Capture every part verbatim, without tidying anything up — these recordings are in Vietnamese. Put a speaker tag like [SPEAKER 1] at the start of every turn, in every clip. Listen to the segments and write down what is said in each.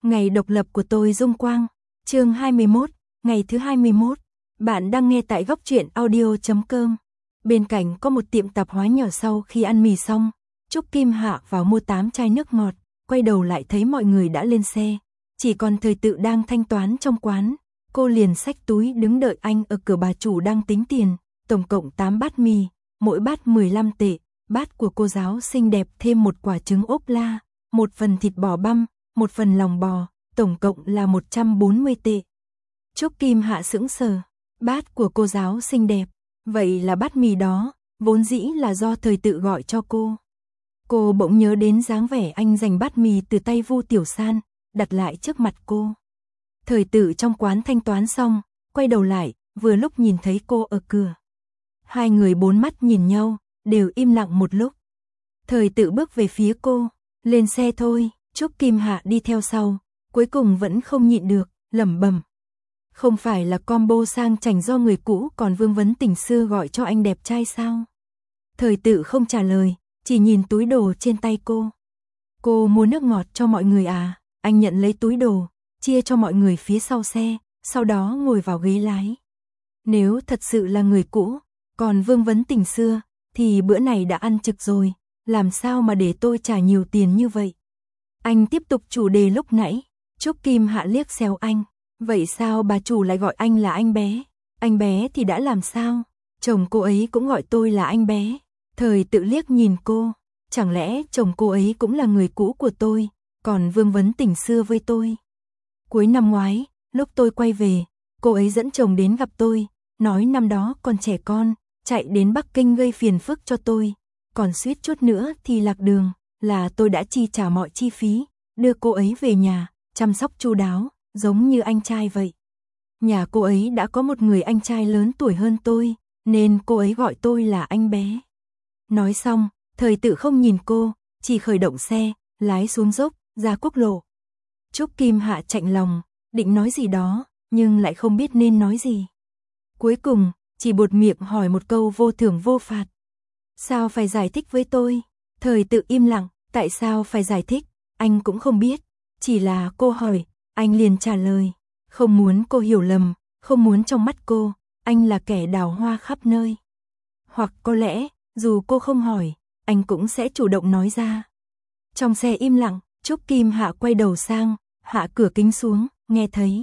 [SPEAKER 1] Ngày độc lập của tôi Dung Quang, chương hai mươi mốt, ngày thứ hai mươi mốt. Bạn đang nghe tại góc truyện audio chấm com. Bên cạnh có một tiệm tạp hóa nhỏ. Sau khi ăn mì xong, Trúc Kim Hạ vào mua tám chai nước ngọt, quay đầu lại thấy mọi người đã lên xe. Chỉ còn Thời Tự đang thanh toán trong quán, cô liền xách túi đứng đợi anh ở cửa. Bà chủ đang tính tiền, tổng cộng tám bát mì, mỗi bát mười lăm tệ, bát của cô giáo xinh đẹp thêm một quả trứng ốp la, một phần thịt bò băm, một phần lòng bò, tổng cộng là một trăm bốn mươi tệ. Trúc Kim Hạ sững sờ, bát của cô giáo xinh đẹp, vậy là bát mì đó, vốn dĩ là do Thời Tự gọi cho cô. Cô bỗng nhớ đến dáng vẻ anh giành bát mì từ tay Vu Tiểu San, đặt lại trước mặt cô. Thời Tự trong quán thanh toán xong, quay đầu lại, vừa lúc nhìn thấy cô ở cửa. Hai người bốn mắt nhìn nhau, đều im lặng một lúc. Thời Tự bước về phía cô, lên xe thôi. Trúc Kim Hạ đi theo sau, cuối cùng vẫn không nhịn được, lẩm bẩm. Không phải là combo sang chảnh do người cũ còn Vương Vấn Tình xưa gọi cho anh đẹp trai sao? Thời Tự không trả lời, chỉ nhìn túi đồ trên tay cô. Cô mua nước ngọt cho mọi người à? Anh nhận lấy túi đồ, chia cho mọi người phía sau xe, sau đó ngồi vào ghế lái. Nếu thật sự là người cũ, còn Vương Vấn Tình xưa, thì bữa này đã ăn trực rồi, làm sao mà để tôi trả nhiều tiền như vậy? Anh tiếp tục chủ đề lúc nãy. Trúc Kim Hạ liếc xéo anh. Vậy sao bà chủ lại gọi anh là anh bé? Anh bé thì đã làm sao? Chồng cô ấy cũng gọi tôi là anh bé. Thời Tự liếc nhìn cô. Chẳng lẽ chồng cô ấy cũng là người cũ của tôi, còn Vương Vấn Tình xưa với tôi? Cuối năm ngoái, lúc tôi quay về, cô ấy dẫn chồng đến gặp tôi, nói năm đó còn trẻ con, chạy đến Bắc Kinh gây phiền phức cho tôi, còn suýt chút nữa thì lạc đường. Là tôi đã chi trả mọi chi phí, đưa cô ấy về nhà, chăm sóc chu đáo, giống như anh trai vậy. Nhà cô ấy đã có một người anh trai lớn tuổi hơn tôi, nên cô ấy gọi tôi là anh bé. Nói xong, Thời Tự không nhìn cô, chỉ khởi động xe, lái xuống dốc, ra quốc lộ. Trúc Kim Hạ chạnh lòng, định nói gì đó, nhưng lại không biết nên nói gì. Cuối cùng, chỉ buột miệng hỏi một câu vô thưởng vô phạt. Sao phải giải thích với tôi? Thời Tự im lặng. Tại sao phải giải thích, anh cũng không biết, chỉ là cô hỏi, anh liền trả lời, không muốn cô hiểu lầm, không muốn trong mắt cô, anh là kẻ đào hoa khắp nơi. Hoặc có lẽ, dù cô không hỏi, anh cũng sẽ chủ động nói ra. Trong xe im lặng, Trúc Kim Hạ quay đầu sang, hạ cửa kính xuống, nghe thấy.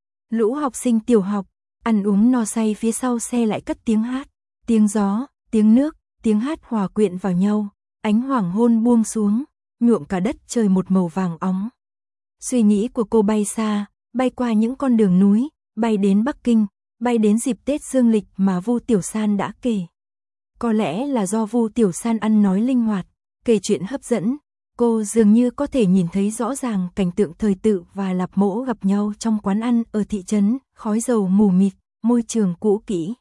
[SPEAKER 1] Lũ học sinh tiểu học, ăn uống no say phía sau xe lại cất tiếng hát, tiếng gió, tiếng nước, tiếng hát hòa quyện vào nhau. Ánh hoàng hôn buông xuống, nhuộm cả đất trời một màu vàng óng. Suy nghĩ của cô bay xa, bay qua những con đường núi, bay đến Bắc Kinh, bay đến dịp Tết dương lịch mà Vu Tiểu San đã kể. Có lẽ là do Vu Tiểu San ăn nói linh hoạt, kể chuyện hấp dẫn, cô dường như có thể nhìn thấy rõ ràng cảnh tượng Thời Tự và Lạp Mỗ gặp nhau trong quán ăn ở thị trấn, khói dầu mù mịt, môi trường cũ kỹ.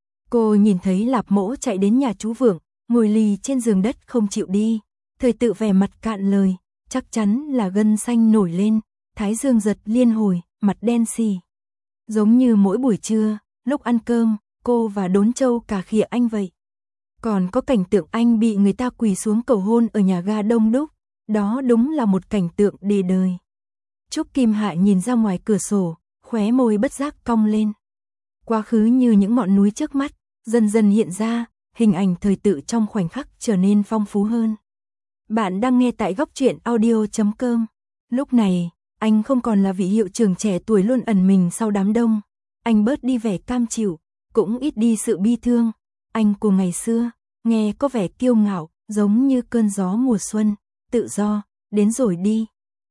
[SPEAKER 1] Cô nhìn thấy Lạp Mỗ chạy đến nhà chú Vượng, ngồi lì trên giường đất không chịu đi. Thời Tự vẻ mặt cạn lời, chắc chắn là gân xanh nổi lên, thái dương giật liên hồi, mặt đen xì. Giống như mỗi buổi trưa, lúc ăn cơm, cô và Đốn Châu cà khịa anh vậy. Còn có cảnh tượng anh bị người ta quỳ xuống cầu hôn ở nhà ga đông đúc, đó đúng là một cảnh tượng đề đời. Trúc Kim Hạ nhìn ra ngoài cửa sổ, khóe môi bất giác cong lên. Quá khứ như những ngọn núi trước mắt, dần dần hiện ra. Hình ảnh Thời Tự trong khoảnh khắc trở nên phong phú hơn. Bạn đang nghe tại góc truyện audio chấm com. Lúc này, anh không còn là vị hiệu trưởng trẻ tuổi luôn ẩn mình sau đám đông. Anh bớt đi vẻ cam chịu, cũng ít đi sự bi thương. Anh của ngày xưa, nghe có vẻ kiêu ngạo, giống như cơn gió mùa xuân, tự do, đến rồi đi.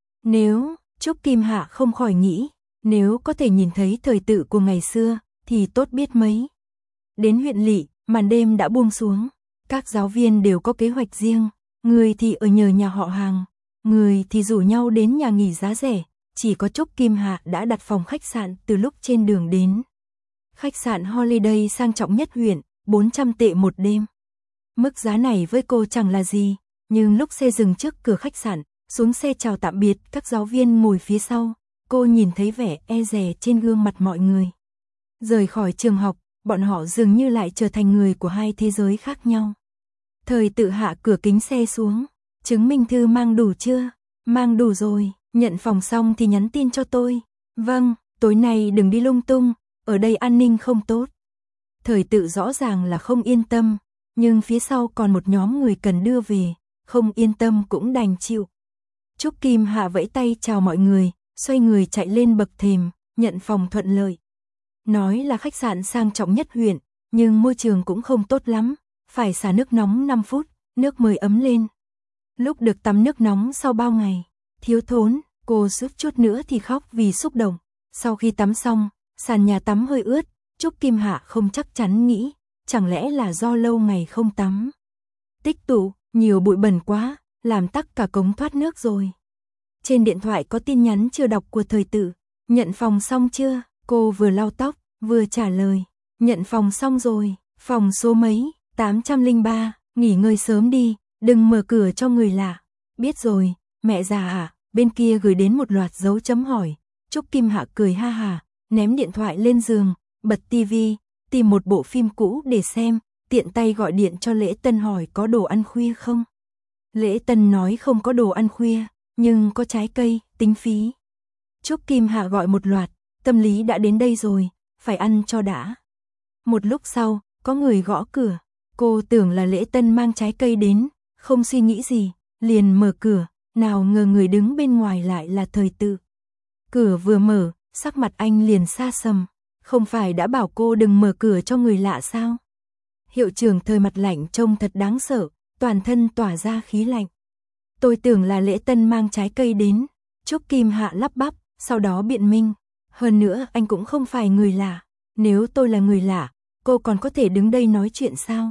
[SPEAKER 1] Nếu, Trúc Kim Hạ không khỏi nghĩ, nếu có thể nhìn thấy Thời Tự của ngày xưa, thì tốt biết mấy. Đến huyện lỵ, màn đêm đã buông xuống, các giáo viên đều có kế hoạch riêng, người thì ở nhờ nhà họ hàng, người thì rủ nhau đến nhà nghỉ giá rẻ, chỉ có Trúc Kim Hạ đã đặt phòng khách sạn từ lúc trên đường đến. Khách sạn Holiday sang trọng nhất huyện, bốn trăm tệ một đêm. Mức giá này với cô chẳng là gì, nhưng lúc xe dừng trước cửa khách sạn, xuống xe chào tạm biệt các giáo viên ngồi phía sau, cô nhìn thấy vẻ e dè trên gương mặt mọi người. Rời khỏi trường học, bọn họ dường như lại trở thành người của hai thế giới khác nhau. Thời Tự hạ cửa kính xe xuống, chứng minh thư mang đủ chưa? Mang đủ rồi, Nhận phòng xong thì nhắn tin cho tôi. Vâng, tối nay đừng đi lung tung, ở đây an ninh không tốt. Thời Tự rõ ràng là không yên tâm, nhưng phía sau còn một nhóm người cần đưa về, không yên tâm cũng đành chịu. Trúc Kim Hạ vẫy tay chào mọi người, xoay người chạy lên bậc thềm, nhận phòng thuận lợi. Nói là khách sạn sang trọng nhất huyện, nhưng môi trường cũng không tốt lắm, phải xả nước nóng năm phút, nước mới ấm lên. Lúc được tắm nước nóng sau bao ngày, thiếu thốn, cô suýt chút nữa thì khóc vì xúc động. Sau khi tắm xong, sàn nhà tắm hơi ướt, Trúc Kim Hạ không chắc chắn nghĩ, chẳng lẽ là do lâu ngày không tắm. Tích tụ, nhiều bụi bẩn quá, làm tắc cả cống thoát nước rồi. Trên điện thoại có tin nhắn chưa đọc của Thời Tự. Nhận phòng xong chưa? Cô vừa lau tóc, vừa trả lời. Nhận phòng xong rồi, phòng số mấy? tám trăm lẻ ba, nghỉ ngơi sớm đi, đừng mở cửa cho người lạ. Biết rồi, mẹ già à? Bên kia gửi đến một loạt dấu chấm hỏi. Trúc Kim Hạ cười ha hà, ném điện thoại lên giường, bật tivi, tìm một bộ phim cũ để xem, tiện tay gọi điện cho Lễ Tân hỏi có đồ ăn khuya không. Lễ Tân nói không có đồ ăn khuya, nhưng có trái cây, tính phí. Trúc Kim Hạ gọi một loạt, tâm lý đã đến đây rồi, phải ăn cho đã. Một lúc sau, có người gõ cửa, cô tưởng là Lễ Tân mang trái cây đến, không suy nghĩ gì, liền mở cửa, nào ngờ người đứng bên ngoài lại là Thời Tự. Cửa vừa mở, sắc mặt anh liền xa sầm, không phải đã bảo cô đừng mở cửa cho người lạ sao? Hiệu trưởng Thời mặt lạnh trông thật đáng sợ, toàn thân tỏa ra khí lạnh. Tôi tưởng là Lễ Tân mang trái cây đến. Trúc Kim Hạ lắp bắp, sau đó biện minh. Hơn nữa anh cũng không phải người lạ. Nếu tôi là người lạ, cô còn có thể đứng đây nói chuyện sao?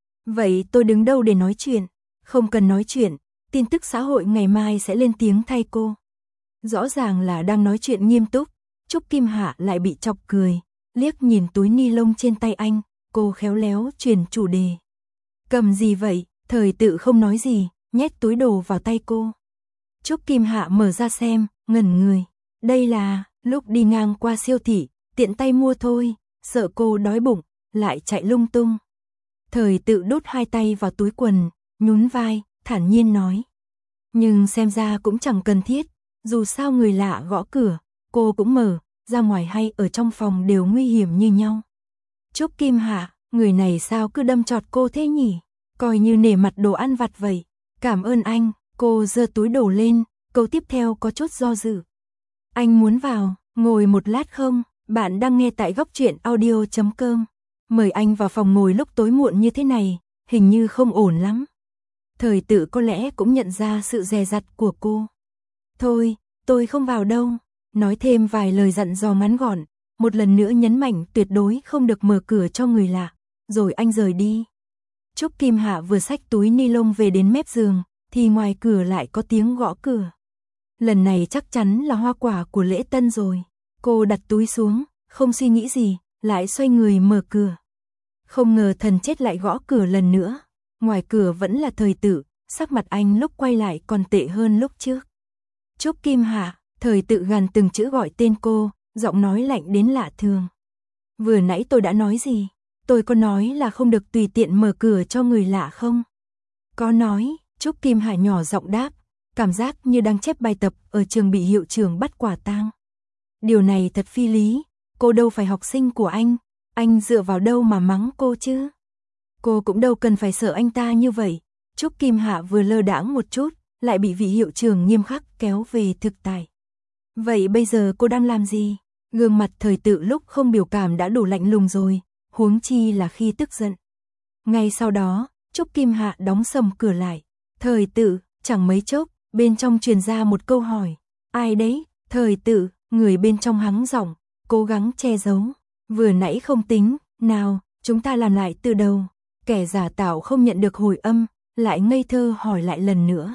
[SPEAKER 1] Vậy tôi đứng đâu để nói chuyện? Không cần nói chuyện, tin tức xã hội ngày mai sẽ lên tiếng thay cô. Rõ ràng là đang nói chuyện nghiêm túc, Trúc Kim Hạ lại bị chọc cười, liếc nhìn túi ni lông trên tay anh, cô khéo léo chuyển chủ đề. Cầm gì vậy? Thời Tự không nói gì, nhét túi đồ vào tay cô. Trúc Kim Hạ mở ra xem, ngẩn người. Đây là, lúc đi ngang qua siêu thị, tiện tay mua thôi, sợ cô đói bụng, lại chạy lung tung. Thời Tự đút hai tay vào túi quần, nhún vai, thản nhiên nói. Nhưng xem ra cũng chẳng cần thiết, dù sao người lạ gõ cửa, cô cũng mở, ra ngoài hay ở trong phòng đều nguy hiểm như nhau. Trúc Kim Hạ, người này sao cứ đâm chọt cô thế nhỉ? Coi như nể mặt đồ ăn vặt vậy. Cảm ơn anh, cô giơ túi đồ lên, câu tiếp theo có chút do dự. Anh muốn vào, ngồi một lát không? Bạn đang nghe tại góc truyện audio chấm com. Mời anh vào phòng ngồi lúc tối muộn như thế này, hình như không ổn lắm. Thời Tự có lẽ cũng nhận ra sự dè dặt của cô. Thôi, tôi không vào đâu. Nói thêm vài lời dặn dò ngắn gọn, một lần nữa nhấn mạnh tuyệt đối không được mở cửa cho người lạ, rồi anh rời đi. Trúc Kim Hạ vừa xách túi ni lông về đến mép giường, thì ngoài cửa lại có tiếng gõ cửa. Lần này chắc chắn là hoa quả của Lễ Tân rồi. Cô đặt túi xuống, không suy nghĩ gì, lại xoay người mở cửa. Không ngờ thần chết lại gõ cửa lần nữa. Ngoài cửa vẫn là Thời Tự, sắc mặt anh lúc quay lại còn tệ hơn lúc trước. Trúc Kim Hạ, Thời Tự gằn từng chữ gọi tên cô, giọng nói lạnh đến lạ thường. Vừa nãy tôi đã nói gì? Tôi có nói là không được tùy tiện mở cửa cho người lạ không? Có nói, Trúc Kim Hạ nhỏ giọng đáp, cảm giác như đang chép bài tập ở trường bị hiệu trưởng bắt quả tang. Điều này thật phi lý, cô đâu phải học sinh của anh, anh dựa vào đâu mà mắng cô chứ? Cô cũng đâu cần phải sợ anh ta như vậy. Trúc Kim Hạ vừa lơ đãng một chút, lại bị vị hiệu trưởng nghiêm khắc kéo về thực tại. Vậy bây giờ cô đang làm gì? Gương mặt Thời Tự lúc không biểu cảm đã đủ lạnh lùng rồi, huống chi là khi tức giận. Ngay sau đó, Trúc Kim Hạ đóng sầm cửa lại. Thời Tự, chẳng mấy chốc, bên trong truyền ra một câu hỏi. Ai đấy? Thời Tự, người bên trong hắng giọng, cố gắng che giấu. Vừa nãy không tính, nào, chúng ta làm lại từ đầu. Kẻ giả tạo không nhận được hồi âm, lại ngây thơ hỏi lại lần nữa.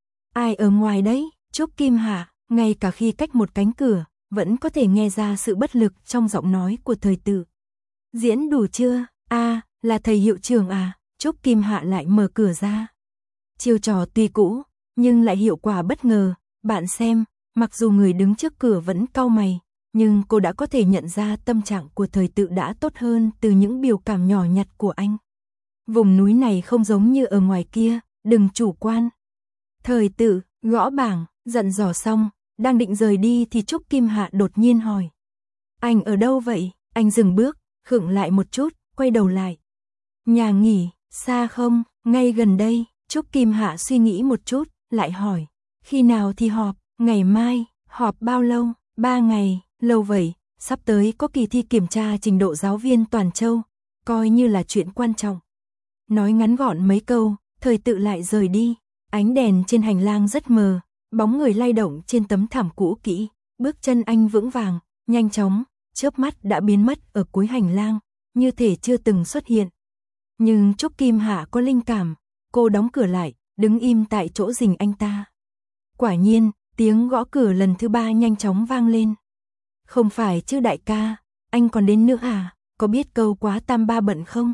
[SPEAKER 1] Ai ở ngoài đấy? Trúc Kim Hạ, ngay cả khi cách một cánh cửa, vẫn có thể nghe ra sự bất lực trong giọng nói của Thời Tự. Diễn đủ chưa? A, à, là thầy hiệu trưởng à? Trúc Kim Hạ lại mở cửa ra. Chiêu trò tuy cũ, nhưng lại hiệu quả bất ngờ. Bạn xem, mặc dù người đứng trước cửa vẫn cau mày, nhưng cô đã có thể nhận ra tâm trạng của Thời Tự đã tốt hơn từ những biểu cảm nhỏ nhặt của anh. Vùng núi này không giống như ở ngoài kia, đừng chủ quan. Thời Tự, gõ bảng, dặn dò xong, Đang định rời đi thì Trúc Kim Hạ đột nhiên hỏi. Anh ở đâu vậy? Anh dừng bước, khựng lại một chút, quay đầu lại. Nhà nghỉ, xa không? Ngay gần đây. Trúc Kim Hạ suy nghĩ một chút, lại hỏi. Khi nào thì họp? Ngày mai. Họp bao lâu? Ba ngày. Lâu vậy, sắp tới có kỳ thi kiểm tra trình độ giáo viên toàn châu, coi như là chuyện quan trọng. Nói ngắn gọn mấy câu, Thời Tự lại rời đi. Ánh đèn trên hành lang rất mờ, bóng người lay động trên tấm thảm cũ kỹ, bước chân anh vững vàng, nhanh chóng, chớp mắt đã biến mất ở cuối hành lang, như thể chưa từng xuất hiện. Nhưng Trúc Kim Hạ có linh cảm, cô đóng cửa lại, đứng im tại chỗ rình anh ta. Quả nhiên, tiếng gõ cửa lần thứ ba nhanh chóng vang lên. Không phải chứ đại ca, anh còn đến nữa à, có biết câu quá tam ba bận không?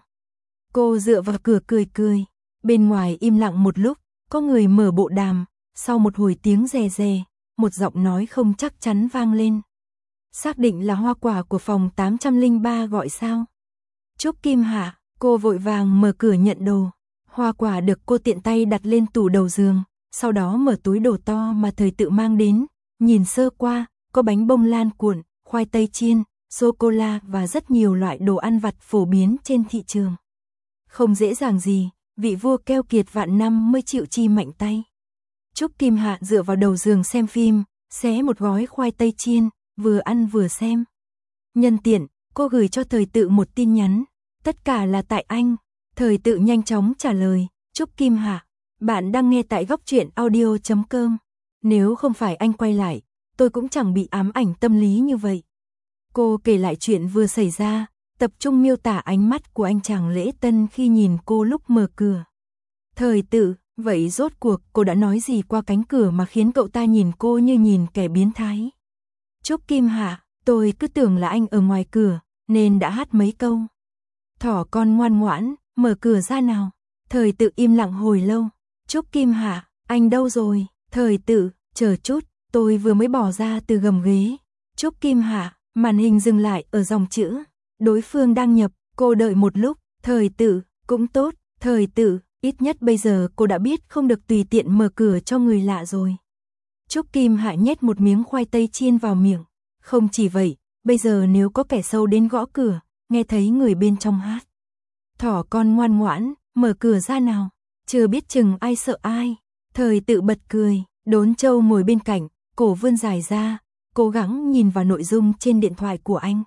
[SPEAKER 1] Cô dựa vào cửa cười cười, bên ngoài im lặng một lúc, có người mở bộ đàm, sau một hồi tiếng rè rè, một giọng nói không chắc chắn vang lên. Xác định là Hoa Quả của phòng tám trăm lẻ ba gọi sao? Trúc Kim Hạ, cô vội vàng mở cửa nhận đồ. Hoa Quả được cô tiện tay đặt lên tủ đầu giường, sau đó mở túi đồ to mà Thời Tự mang đến, nhìn sơ qua, có bánh bông lan cuộn, khoai tây chiên, sô-cô-la và rất nhiều loại đồ ăn vặt phổ biến trên thị trường. Không dễ dàng gì, vị vua keo kiệt vạn năm mới chịu chi mạnh tay. Trúc Kim Hạ dựa vào đầu giường xem phim, xé một gói khoai tây chiên, vừa ăn vừa xem. Nhân tiện, cô gửi cho Thời Tự một tin nhắn, tất cả là tại anh. Thời Tự nhanh chóng trả lời, Trúc Kim Hạ, bạn đang nghe tại góc truyện audio chấm com. Nếu không phải anh quay lại, tôi cũng chẳng bị ám ảnh tâm lý như vậy. Cô kể lại chuyện vừa xảy ra, tập trung miêu tả ánh mắt của anh chàng lễ tân khi nhìn cô lúc mở cửa. Thời Tự, vậy rốt cuộc cô đã nói gì qua cánh cửa mà khiến cậu ta nhìn cô như nhìn kẻ biến thái? Trúc Kim Hạ, tôi cứ tưởng là anh ở ngoài cửa, nên đã hát mấy câu. Thỏ con ngoan ngoãn, mở cửa ra nào. Thời Tự im lặng hồi lâu. Trúc Kim Hạ, anh đâu rồi? Thời Tự, chờ chút, tôi vừa mới bỏ ra từ gầm ghế. Trúc Kim Hạ, màn hình dừng lại ở dòng chữ. Đối phương đang nhập, cô đợi một lúc. Thời Tự, cũng tốt. Thời Tự, ít nhất bây giờ cô đã biết không được tùy tiện mở cửa cho người lạ rồi. Trúc Kim Hạ nhét một miếng khoai tây chiên vào miệng. Không chỉ vậy, bây giờ nếu có kẻ sâu đến gõ cửa, nghe thấy người bên trong hát. Thỏ con ngoan ngoãn, mở cửa ra nào. Chưa biết chừng ai sợ ai. Thời Tự bật cười, Đốn Châu ngồi bên cạnh, cổ vươn dài ra, cố gắng nhìn vào nội dung trên điện thoại của anh.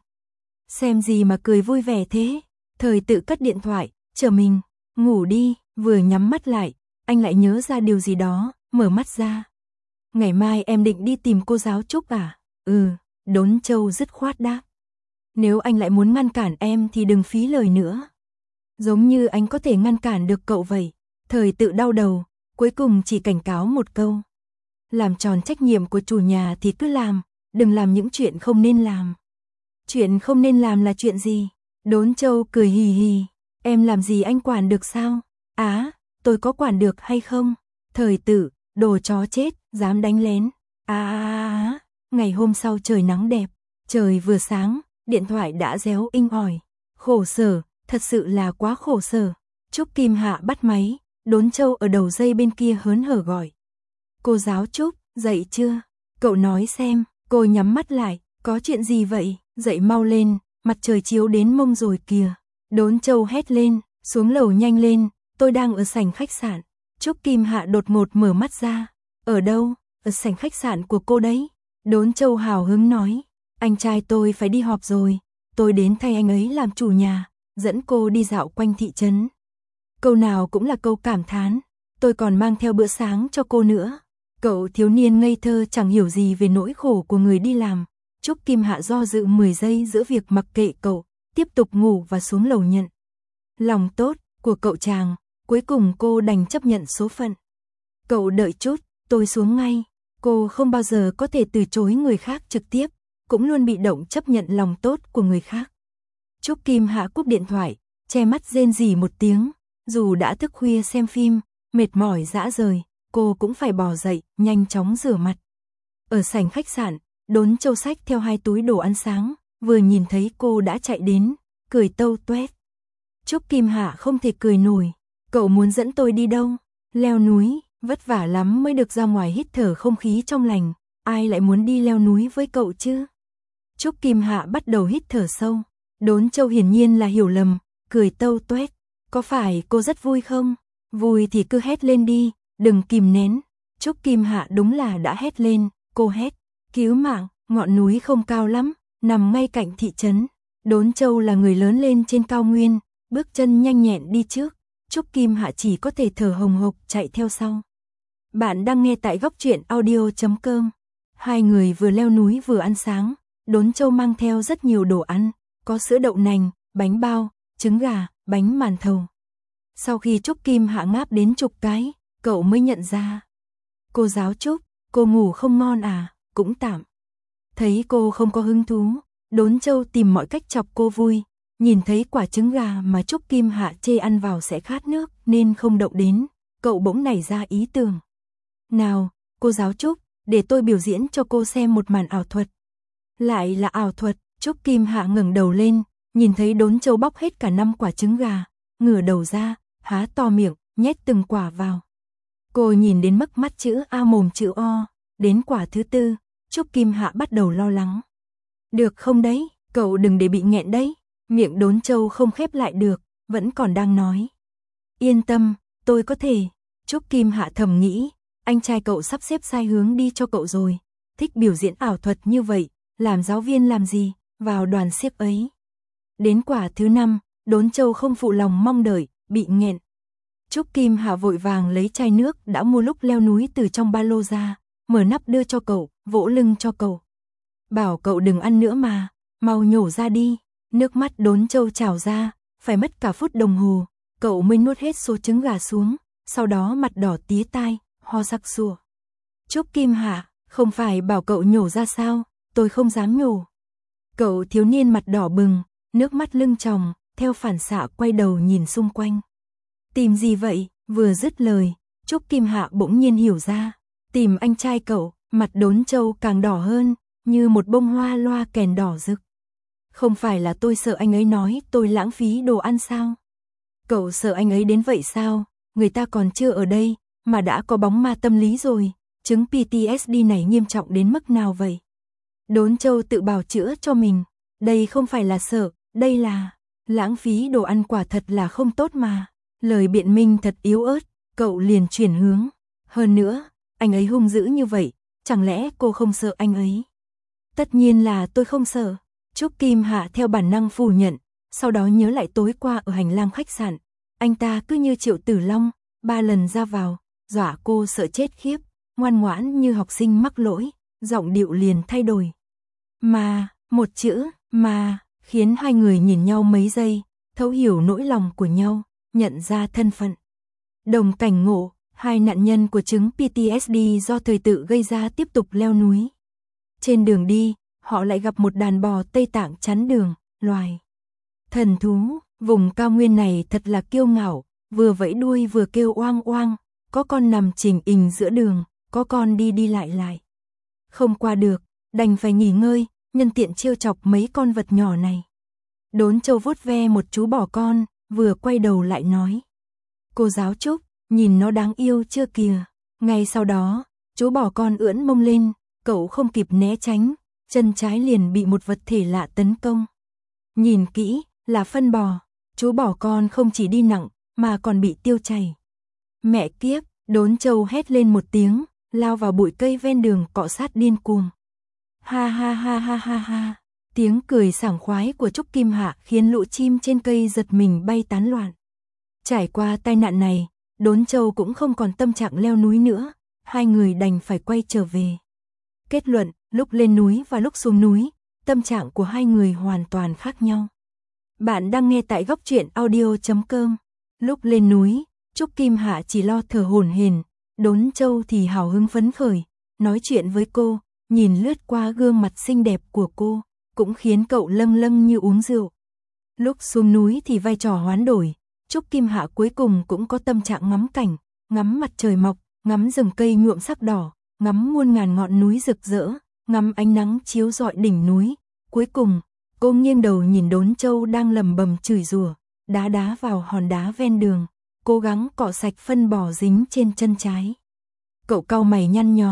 [SPEAKER 1] Xem gì mà cười vui vẻ thế? Thời Tự cất điện thoại, chờ mình, ngủ đi, vừa nhắm mắt lại, anh lại nhớ ra điều gì đó, mở mắt ra. Ngày mai em định đi tìm cô giáo Trúc à? Ừ, Đốn Châu dứt khoát đáp. Nếu anh lại muốn ngăn cản em thì đừng phí lời nữa. Giống như anh có thể ngăn cản được cậu vậy. Thời Tự đau đầu, cuối cùng chỉ cảnh cáo một câu. Làm tròn trách nhiệm của chủ nhà thì cứ làm, đừng làm những chuyện không nên làm. Chuyện không nên làm là chuyện gì? Đốn Châu cười hì hì. Em làm gì anh quản được sao? Á, tôi có quản được hay không? Thời Tự, đồ chó chết, dám đánh lén. À, à, à, ngày hôm sau trời nắng đẹp, trời vừa sáng, điện thoại đã réo inh ỏi. Khổ sở, thật sự là quá khổ sở. Trúc Kim Hạ bắt máy, Đốn Châu ở đầu dây bên kia hớn hở gọi. Cô giáo Trúc, dậy chưa? Cậu nói xem. Cô nhắm mắt lại, có chuyện gì vậy? Dậy mau lên, mặt trời chiếu đến mông rồi kìa. Đốn Châu hét lên, xuống lầu nhanh lên, tôi đang ở sảnh khách sạn. Trúc Kim Hạ đột ngột mở mắt ra. Ở đâu? Ở sảnh khách sạn của cô đấy. Đốn Châu hào hứng nói, anh trai tôi phải đi họp rồi, tôi đến thay anh ấy làm chủ nhà, dẫn cô đi dạo quanh thị trấn. Câu nào cũng là câu cảm thán, tôi còn mang theo bữa sáng cho cô nữa. Cậu thiếu niên ngây thơ chẳng hiểu gì về nỗi khổ của người đi làm. Trúc Kim Hạ do dự mười giây giữa việc mặc kệ cậu, tiếp tục ngủ và xuống lầu nhận. Lòng tốt của cậu chàng, cuối cùng cô đành chấp nhận số phận. Cậu đợi chút, tôi xuống ngay. Cô không bao giờ có thể từ chối người khác trực tiếp, cũng luôn bị động chấp nhận lòng tốt của người khác. Trúc Kim Hạ cúp điện thoại, che mắt rên rỉ một tiếng, dù đã thức khuya xem phim, mệt mỏi rã rời, cô cũng phải bò dậy, nhanh chóng rửa mặt. Ở sảnh khách sạn, Đốn Châu xách theo hai túi đồ ăn sáng, vừa nhìn thấy cô đã chạy đến, cười tâu toét. Trúc Kim Hạ không thể cười nổi, cậu muốn dẫn tôi đi đâu? Leo núi, vất vả lắm mới được ra ngoài hít thở không khí trong lành, ai lại muốn đi leo núi với cậu chứ? Trúc Kim Hạ bắt đầu hít thở sâu. Đốn Châu hiển nhiên là hiểu lầm, cười tâu tuét. Có phải cô rất vui không? Vui thì cứ hét lên đi, đừng kìm nén. Trúc Kim Hạ đúng là đã hét lên, cô hét. Cứu mạng, ngọn núi không cao lắm, nằm ngay cạnh thị trấn. Đốn Châu là người lớn lên trên cao nguyên, bước chân nhanh nhẹn đi trước. Trúc Kim Hạ chỉ có thể thở hồng hộc chạy theo sau. Bạn đang nghe tại góc truyện audio chấm com. Hai người vừa leo núi vừa ăn sáng. Đốn Châu mang theo rất nhiều đồ ăn, có sữa đậu nành, bánh bao, trứng gà, bánh màn thầu. Sau khi Trúc Kim Hạ ngáp đến chục cái, cậu mới nhận ra. Cô giáo Trúc, cô ngủ không ngon à? Cũng tạm. Thấy cô không có hứng thú, Đốn Châu tìm mọi cách chọc cô vui. Nhìn thấy quả trứng gà mà Trúc Kim Hạ chê ăn vào sẽ khát nước nên không động đến, cậu bỗng nảy ra ý tưởng. Nào, cô giáo Trúc, để tôi biểu diễn cho cô xem một màn ảo thuật. Lại là ảo thuật. Trúc Kim Hạ ngẩng đầu lên, nhìn thấy Đốn Châu bóc hết cả năm quả trứng gà, ngửa đầu ra, há to miệng, nhét từng quả vào. Cô nhìn đến mức mắt chữ A mồm chữ O, đến quả thứ tư, Trúc Kim Hạ bắt đầu lo lắng. Được không đấy, cậu đừng để bị nghẹn đấy. Miệng Đốn Châu không khép lại được, vẫn còn đang nói. Yên tâm, tôi có thể. Trúc Kim Hạ thầm nghĩ, anh trai cậu sắp xếp sai hướng đi cho cậu rồi. Thích biểu diễn ảo thuật như vậy, làm giáo viên làm gì, vào đoàn xiếc ấy. Đến quả thứ năm, Đốn Châu không phụ lòng mong đợi, bị nghẹn. Trúc Kim Hạ vội vàng lấy chai nước đã mua lúc leo núi từ trong ba lô ra, mở nắp đưa cho cậu, vỗ lưng cho cậu. Bảo cậu đừng ăn nữa mà, mau nhổ ra đi. Nước mắt Đốn Châu trào ra, phải mất cả phút đồng hồ, cậu mới nuốt hết số trứng gà xuống, sau đó mặt đỏ tía tai, ho sặc sụa. Trúc Kim Hạ, không phải bảo cậu nhổ ra sao, tôi không dám nhổ. Cậu thiếu niên mặt đỏ bừng, nước mắt lưng tròng, theo phản xạ quay đầu nhìn xung quanh. Tìm gì vậy? Vừa dứt lời, Trúc Kim Hạ bỗng nhiên hiểu ra. Tìm anh trai cậu. Mặt Đốn Châu càng đỏ hơn, như một bông hoa loa kèn đỏ rực. Không phải là tôi sợ anh ấy nói tôi lãng phí đồ ăn sao? Cậu sợ anh ấy đến vậy sao? Người ta còn chưa ở đây, mà đã có bóng ma tâm lý rồi. Chứng pê tê ét đê này nghiêm trọng đến mức nào vậy? Đốn Châu tự bào chữa cho mình. Đây không phải là sợ, đây là lãng phí đồ ăn, quả thật là không tốt mà. Lời biện minh thật yếu ớt, cậu liền chuyển hướng. Hơn nữa, anh ấy hung dữ như vậy, chẳng lẽ cô không sợ anh ấy? Tất nhiên là tôi không sợ. Trúc Kim Hạ theo bản năng phủ nhận, sau đó nhớ lại tối qua ở hành lang khách sạn. Anh ta cứ như Triệu Tử Long, ba lần ra vào, dọa cô sợ chết khiếp, ngoan ngoãn như học sinh mắc lỗi, giọng điệu liền thay đổi. Mà, một chữ, mà, khiến hai người nhìn nhau mấy giây, thấu hiểu nỗi lòng của nhau, nhận ra thân phận. Đồng cảnh ngộ, hai nạn nhân của chứng pê tê ét đê do thời tự gây ra tiếp tục leo núi. Trên đường đi, họ lại gặp một đàn bò Tây Tạng chắn đường, loài thần thú. Vùng cao nguyên này thật là kiêu ngạo, vừa vẫy đuôi vừa kêu oang oang, có con nằm chình ình giữa đường, có con đi đi lại lại. Không qua được, đành phải nghỉ ngơi, nhân tiện trêu chọc mấy con vật nhỏ này. Đốn Châu vuốt ve một chú bò con, vừa quay đầu lại nói. Cô giáo Trúc, nhìn nó đáng yêu chưa kìa. Ngay sau đó, chú bò con ưỡn mông lên, cậu không kịp né tránh, chân trái liền bị một vật thể lạ tấn công. Nhìn kỹ, là phân bò. Chú bò con không chỉ đi nặng, mà còn bị tiêu chảy. Mẹ kiếp, Đốn Châu hét lên một tiếng, lao vào bụi cây ven đường cọ sát điên cuồng. Ha ha ha ha ha ha. Tiếng cười sảng khoái của Trúc Kim Hạ khiến lũ chim trên cây giật mình bay tán loạn. Trải qua tai nạn này, Đốn Châu cũng không còn tâm trạng leo núi nữa, hai người đành phải quay trở về. Kết luận, lúc lên núi và lúc xuống núi, tâm trạng của hai người hoàn toàn khác nhau. Bạn đang nghe tại góc truyện audio chấm com. Lúc lên núi, Trúc Kim Hạ chỉ lo thở hổn hển, Đốn Châu thì hào hứng phấn khởi, nói chuyện với cô, nhìn lướt qua gương mặt xinh đẹp của cô, cũng khiến cậu lâng lâng như uống rượu. Lúc xuống núi thì vai trò hoán đổi, Trúc Kim Hạ cuối cùng cũng có tâm trạng ngắm cảnh, ngắm mặt trời mọc, ngắm rừng cây nhuộm sắc đỏ, ngắm muôn ngàn ngọn núi rực rỡ, ngắm ánh nắng chiếu rọi đỉnh núi. Cuối cùng, cô nghiêng đầu nhìn Đốn Châu đang lầm bầm chửi rủa, đá đá vào hòn đá ven đường, cố gắng cọ sạch phân bò dính trên chân trái. Cậu cau mày nhăn nhó,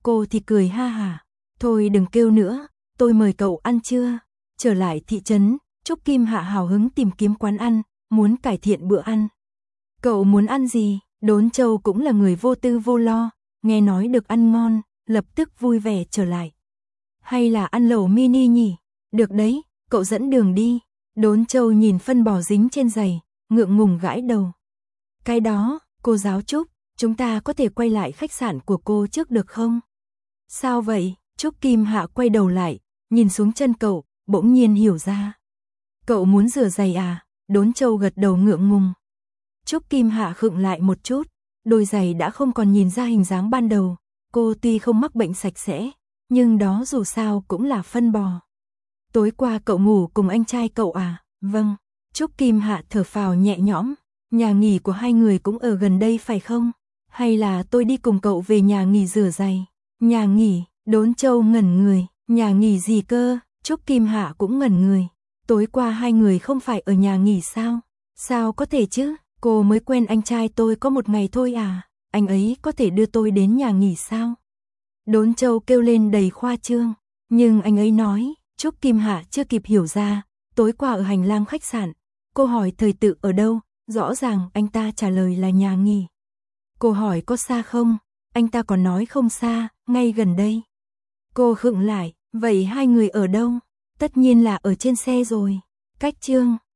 [SPEAKER 1] cô thì cười ha hả. Thôi đừng kêu nữa, tôi mời cậu ăn trưa. Trở lại thị trấn, Trúc Kim Hạ hào hứng tìm kiếm quán ăn, muốn cải thiện bữa ăn. Cậu muốn ăn gì? Đốn Châu cũng là người vô tư vô lo, nghe nói được ăn ngon, lập tức vui vẻ trở lại. Hay là ăn lẩu mini nhỉ? Được đấy, cậu dẫn đường đi. Đốn Châu nhìn phân bò dính trên giày, ngượng ngùng gãi đầu. Cái đó, cô giáo Trúc, chúng ta có thể quay lại khách sạn của cô trước được không? Sao vậy? Trúc Kim Hạ quay đầu lại, nhìn xuống chân cậu, bỗng nhiên hiểu ra. Cậu muốn rửa giày à? Đốn Châu gật đầu ngượng ngùng. Trúc Kim Hạ khựng lại một chút, đôi giày đã không còn nhìn ra hình dáng ban đầu. Cô tuy không mắc bệnh sạch sẽ, nhưng đó dù sao cũng là phân bò. Tối qua cậu ngủ cùng anh trai cậu à? Vâng. Trúc Kim Hạ thở phào nhẹ nhõm. Nhà nghỉ của hai người cũng ở gần đây phải không? Hay là tôi đi cùng cậu về nhà nghỉ rửa giày? Nhà nghỉ, Đốn Châu ngẩn người. Nhà nghỉ gì cơ? Trúc Kim Hạ cũng ngẩn người. Tối qua hai người không phải ở nhà nghỉ sao? Sao có thể chứ? Cô mới quen anh trai tôi có một ngày thôi à? Anh ấy có thể đưa tôi đến nhà nghỉ sao? Đốn Châu kêu lên đầy khoa trương. Nhưng anh ấy nói, Trúc Kim Hạ chưa kịp hiểu ra. Tối qua ở hành lang khách sạn, cô hỏi thời tự ở đâu? Rõ ràng anh ta trả lời là nhà nghỉ. Cô hỏi có xa không? Anh ta còn nói không xa, ngay gần đây. Cô khựng lại, vậy hai người ở đâu? Tất nhiên là ở trên xe rồi. Cách Chương